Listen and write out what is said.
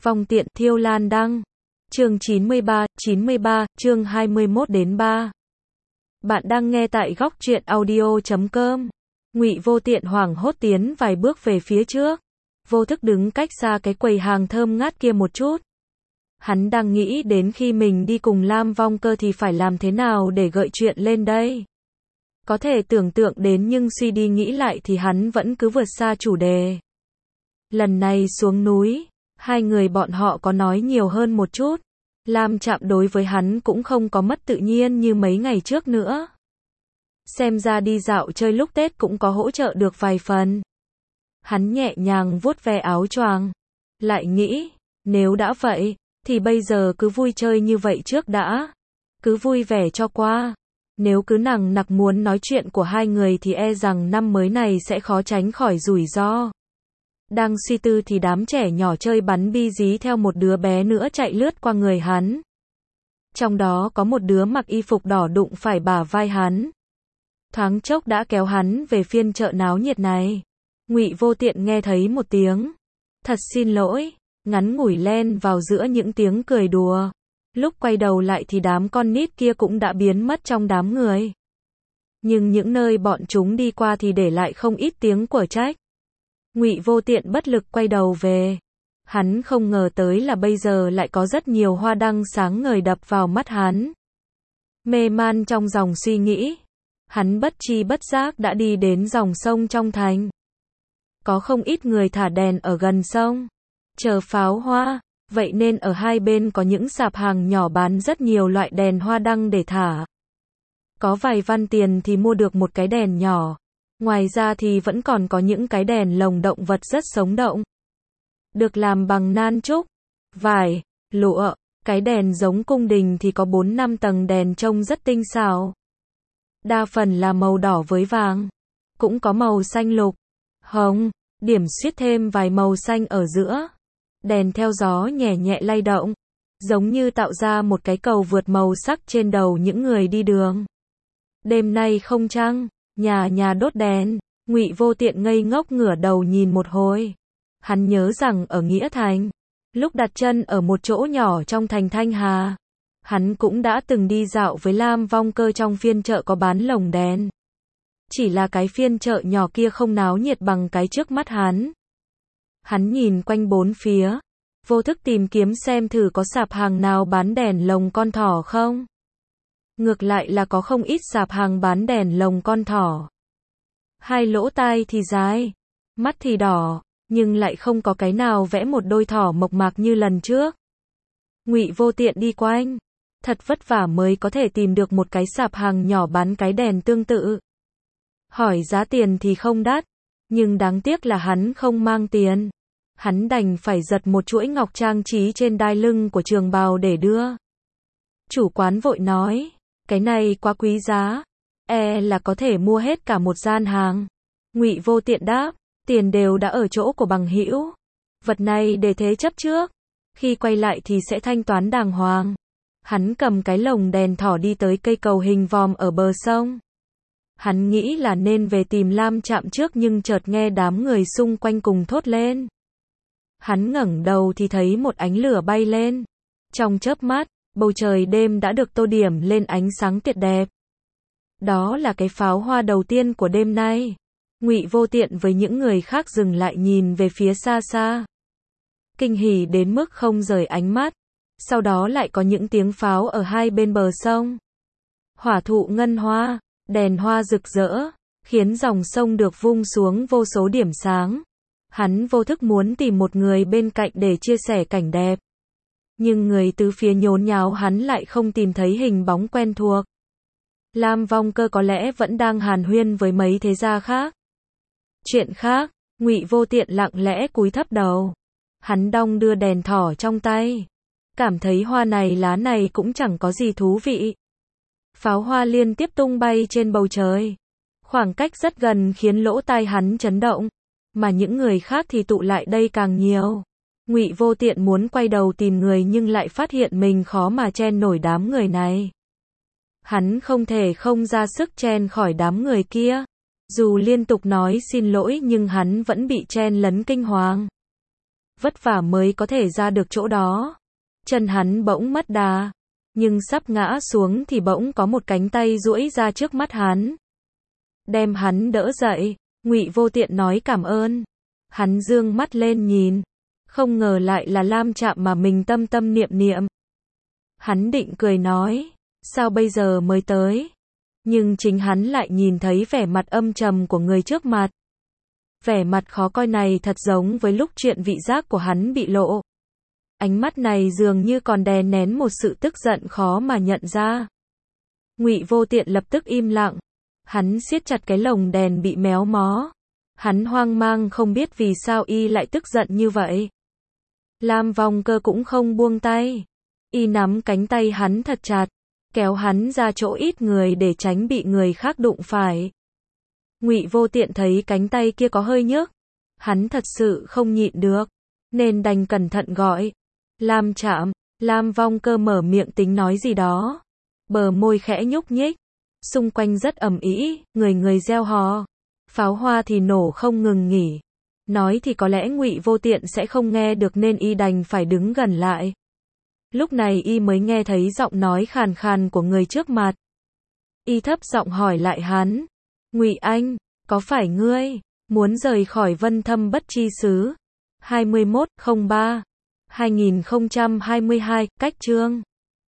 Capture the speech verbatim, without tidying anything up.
Vong tiện Thiêu Lan đăng. Chương chín mươi ba, chín mươi ba, chương hai mươi mốt đến ba. Bạn đang nghe tại góc truyện audio chấm com. Ngụy Vô Tiện hoảng hốt tiến vài bước về phía trước, vô thức đứng cách xa cái quầy hàng thơm ngát kia một chút. Hắn đang nghĩ đến khi mình đi cùng Lam Vong Cơ thì phải làm thế nào để gợi chuyện lên đây. Có thể tưởng tượng đến nhưng suy đi nghĩ lại thì hắn vẫn cứ vượt xa chủ đề. Lần này xuống núi, hai người bọn họ có nói nhiều hơn một chút. Lam Trạm đối với hắn cũng không có mất tự nhiên như mấy ngày trước nữa. Xem ra đi dạo chơi lúc Tết cũng có hỗ trợ được vài phần. Hắn nhẹ nhàng vuốt ve áo choàng, lại nghĩ, nếu đã vậy, thì bây giờ cứ vui chơi như vậy trước đã. Cứ vui vẻ cho qua. Nếu cứ nằng nặc muốn nói chuyện của hai người thì e rằng năm mới này sẽ khó tránh khỏi rủi ro. Đang suy tư thì đám trẻ nhỏ chơi bắn bi dí theo một đứa bé nữa chạy lướt qua người hắn. Trong đó có một đứa mặc y phục đỏ đụng phải bả vai hắn. Thoáng chốc đã kéo hắn về phiên chợ náo nhiệt này. Ngụy Vô Tiện nghe thấy một tiếng "Thật xin lỗi", ngắn ngủi len vào giữa những tiếng cười đùa. Lúc quay đầu lại thì đám con nít kia cũng đã biến mất trong đám người. Nhưng những nơi bọn chúng đi qua thì để lại không ít tiếng của trách. Ngụy Vô Tiện bất lực quay đầu về. Hắn không ngờ tới là bây giờ lại có rất nhiều hoa đăng sáng ngời đập vào mắt hắn. Mê man trong dòng suy nghĩ, hắn bất tri bất giác đã đi đến dòng sông trong thành. Có không ít người thả đèn ở gần sông, chờ pháo hoa, vậy nên ở hai bên có những sạp hàng nhỏ bán rất nhiều loại đèn hoa đăng để thả. Có vài văn tiền thì mua được một cái đèn nhỏ. Ngoài ra thì vẫn còn có những cái đèn lồng động vật rất sống động. Được làm bằng nan trúc, vải, lụa. Cái đèn giống cung đình thì có bốn năm tầng đèn trông rất tinh xảo. Đa phần là màu đỏ với vàng. Cũng có màu xanh lục, hồng, điểm xuyết thêm vài màu xanh ở giữa. Đèn theo gió nhẹ nhẹ lay động, giống như tạo ra một cái cầu vượt màu sắc trên đầu những người đi đường. Đêm nay không trăng, nhà nhà đốt đèn. Ngụy Vô Tiện ngây ngốc ngửa đầu nhìn một hồi. Hắn nhớ rằng ở Nghĩa Thành, lúc đặt chân ở một chỗ nhỏ trong thành Thanh Hà, hắn cũng đã từng đi dạo với Lam Vong Cơ trong phiên chợ có bán lồng đèn. Chỉ là cái phiên chợ nhỏ kia không náo nhiệt bằng cái trước mắt hắn. Hắn nhìn quanh bốn phía, vô thức tìm kiếm xem thử có sạp hàng nào bán đèn lồng con thỏ không. Ngược lại là có không ít sạp hàng bán đèn lồng con thỏ. Hai lỗ tai thì dài, mắt thì đỏ, nhưng lại không có cái nào vẽ một đôi thỏ mộc mạc như lần trước. Ngụy Vô Tiện đi quanh, thật vất vả mới có thể tìm được một cái sạp hàng nhỏ bán cái đèn tương tự. Hỏi giá tiền thì không đắt, nhưng đáng tiếc là hắn không mang tiền. Hắn đành phải giật một chuỗi ngọc trang trí trên đai lưng của trường bào để đưa. Chủ quán vội nói, cái này quá quý giá, e là có thể mua hết cả một gian hàng. Ngụy Vô Tiện đáp, tiền đều đã ở chỗ của bằng hữu. Vật này để thế chấp trước, khi quay lại thì sẽ thanh toán đàng hoàng. Hắn cầm cái lồng đèn thỏ đi tới cây cầu hình vòm ở bờ sông. Hắn nghĩ là nên về tìm Lam Trạm trước nhưng chợt nghe đám người xung quanh cùng thốt lên. Hắn ngẩng đầu thì thấy một ánh lửa bay lên. Trong chớp mắt, bầu trời đêm đã được tô điểm lên ánh sáng tuyệt đẹp. Đó là cái pháo hoa đầu tiên của đêm nay. Ngụy Vô Tiện với những người khác dừng lại nhìn về phía xa xa. Kinh hỉ đến mức không rời ánh mắt. Sau đó lại có những tiếng pháo ở hai bên bờ sông. Hỏa thụ ngân hoa, đèn hoa rực rỡ, khiến dòng sông được vung xuống vô số điểm sáng. Hắn vô thức muốn tìm một người bên cạnh để chia sẻ cảnh đẹp. Nhưng người tứ phía nhốn nháo hắn lại không tìm thấy hình bóng quen thuộc. Lam Vong Cơ có lẽ vẫn đang hàn huyên với mấy thế gia khác. Chuyện khác, Ngụy Vô Tiện lặng lẽ cúi thấp đầu. Hắn đong đưa đèn thỏ trong tay. Cảm thấy hoa này lá này cũng chẳng có gì thú vị. Pháo hoa liên tiếp tung bay trên bầu trời. Khoảng cách rất gần khiến lỗ tai hắn chấn động. Mà những người khác thì tụ lại đây càng nhiều. Ngụy Vô Tiện muốn quay đầu tìm người nhưng lại phát hiện mình khó mà chen nổi đám người này. Hắn không thể không ra sức chen khỏi đám người kia. Dù liên tục nói xin lỗi nhưng hắn vẫn bị chen lấn kinh hoàng. vất vả mới có thể ra được chỗ đó. Chân hắn bỗng mất đà, nhưng sắp ngã xuống thì bỗng có một cánh tay duỗi ra trước mắt hắn, đem hắn đỡ dậy. Ngụy Vô Tiện nói cảm ơn. Hắn dương mắt lên nhìn, không ngờ lại là Lam Trạm mà mình tâm tâm niệm niệm. Hắn định cười nói, sao bây giờ mới tới? Nhưng chính hắn lại nhìn thấy vẻ mặt âm trầm của người trước mặt. Vẻ mặt khó coi này thật giống với lúc chuyện vị giác của hắn bị lộ. Ánh mắt này dường như còn đè nén một sự tức giận khó mà nhận ra. Ngụy Vô Tiện lập tức im lặng. Hắn siết chặt cái lồng đèn bị méo mó. Hắn hoang mang không biết vì sao y lại tức giận như vậy. Lam Vong Cơ cũng không buông tay. Y nắm cánh tay hắn thật chặt, kéo hắn ra chỗ ít người để tránh bị người khác đụng phải. Ngụy Vô Tiện thấy cánh tay kia có hơi nhức. Hắn thật sự không nhịn được, nên đành cẩn thận gọi. Lam Trạm. Lam Vong Cơ mở miệng tính nói gì đó. Bờ môi khẽ nhúc nhích. Xung quanh rất ầm ĩ, người người reo hò. Pháo hoa thì nổ không ngừng nghỉ. Nói thì có lẽ Ngụy Vô Tiện sẽ không nghe được nên y đành phải đứng gần lại. Lúc này y mới nghe thấy giọng nói khàn khàn của người trước mặt. Y thấp giọng hỏi lại hắn. Ngụy Anh, có phải ngươi muốn rời khỏi Vân Thâm Bất Chi Xứ? hai mươi mốt không ba hai nghìn không trăm hai mươi hai, cách chương